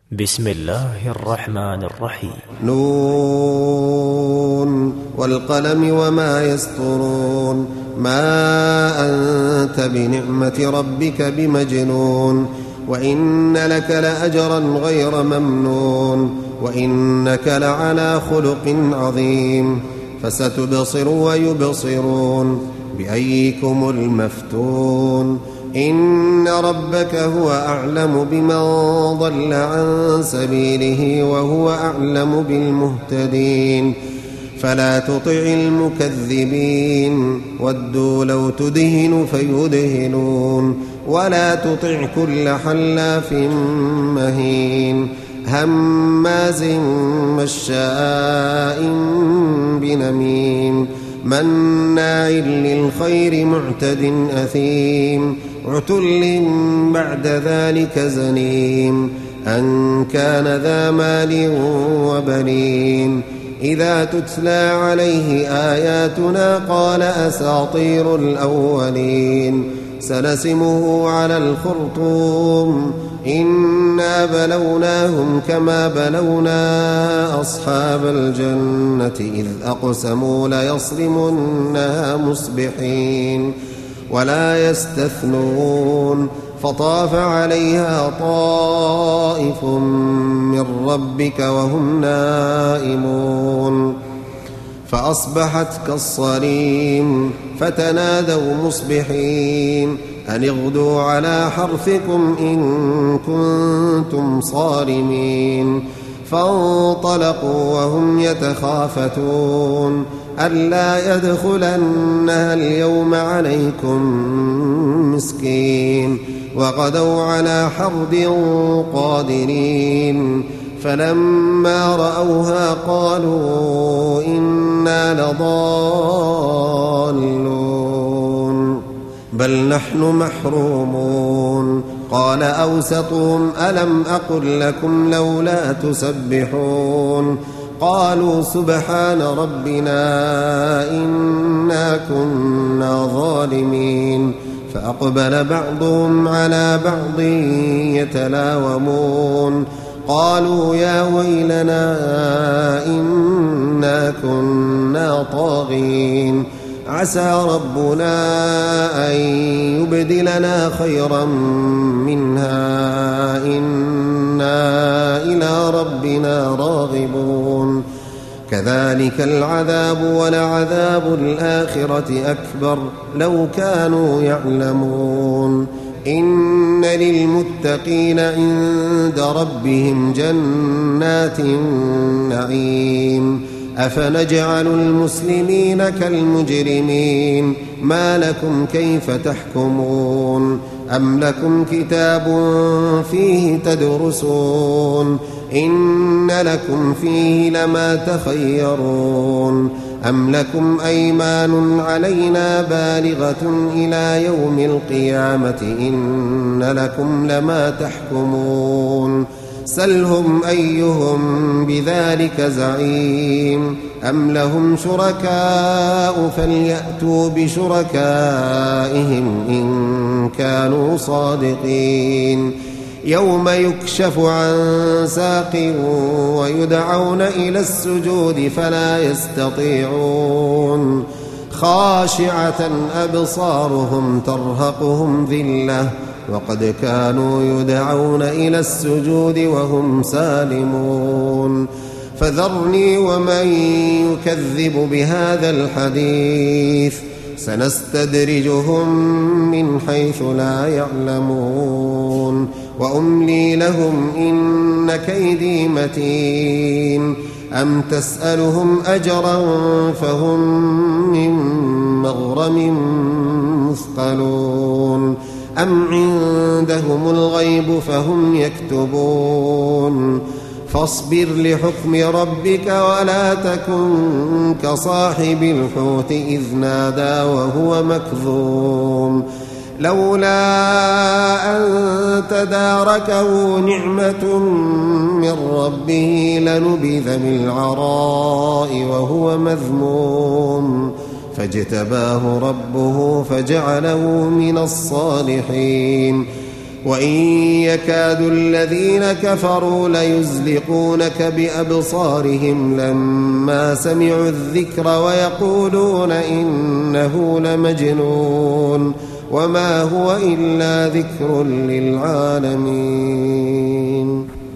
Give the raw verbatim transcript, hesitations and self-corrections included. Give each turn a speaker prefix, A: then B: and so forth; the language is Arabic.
A: بسم الله الرحمن الرحيم.
B: نون والقلم وما يسطرون ما أنت بنعمة ربك بمجنون وإن لك لأجرا غير ممنون وإنك لعلى خلق عظيم فستبصر ويبصرون بأيكم المفتون إن ربك هو أعلم بمن ضل عن سبيله وهو أعلم بالمهتدين فلا تطع المكذبين ودوا لو تدهن فيدهنون ولا تطع كل حلاف مهين هماز مشاء بنميم مناع للخير معتد أثيم عتل بعد ذلك زنيم أن كان ذا مال وبنين إذا تتلى عليه آياتنا قال أساطير الأولين سنسمه على الخرطوم إنا بلوناهم كما بلونا أصحاب الجنة إذ أقسموا ليصرمنها مصبحين ولا يستثنون فطاف عليها طائف من ربك وهم نائمون فأصبحت كالصريم فتنادوا مصبحين أن اغدوا على حرثكم إن كنتم صارمين فانطلقوا وهم يتخافتون ألا يدخلنها اليوم عليكم مسكين وغدوا على حرد قادرين فلما رأوها قالوا إنا لضالون بل نحن محرومون قال أوسطهم ألم أقل لكم لولا تسبحون قالوا سبحان ربنا إنا كنا ظالمين فأقبل بعضهم على بعض يتلاومون قالوا يا ويلنا إنا كنا طاغين عسى ربنا أن يبدلنا خيرا منها إنا إلى ربنا راغبون كذلك العذاب ولعذاب الآخرة أكبر لو كانوا يعلمون إن للمتقين عند ربهم جنات النعيم أفنجعل المسلمين كالمجرمين ما لكم كيف تحكمون أم لكم كتاب فيه تدرسون إن لكم فيه لما تخيرون أم لكم أيمان علينا بالغة إلى يوم القيامة إن لكم لما تحكمون سلهم أيهم بذلك زعيم أم لهم شركاء فليأتوا بشركائهم إن كانوا صادقين يوم يكشف عن ساق ويدعون إلى السجود فلا يستطيعون خاشعة أبصارهم ترهقهم ذلة وقد كانوا يدعون إلى السجود وهم سالمون فذرني ومن يكذب بهذا الحديث سنستدرجهم من حيث لا يعلمون وأملي لهم إن كيدي متين أم تسألهم أجرا فهم من مغرم مثقلون أم عندهم الغيب فهم يكتبون فاصبر لحكم ربك ولا تكن كصاحب الحوت إذ نادى وهو مكظوم لولا أن تداركه نعمة من ربه لنبذ بالعراء وهو مذموم فاجتباه ربه فجعله من الصالحين وإن يكاد الذين كفروا ليزلقونك بأبصارهم لما سمعوا الذكر ويقولون إنه لمجنون وما هو إلا ذكر للعالمين.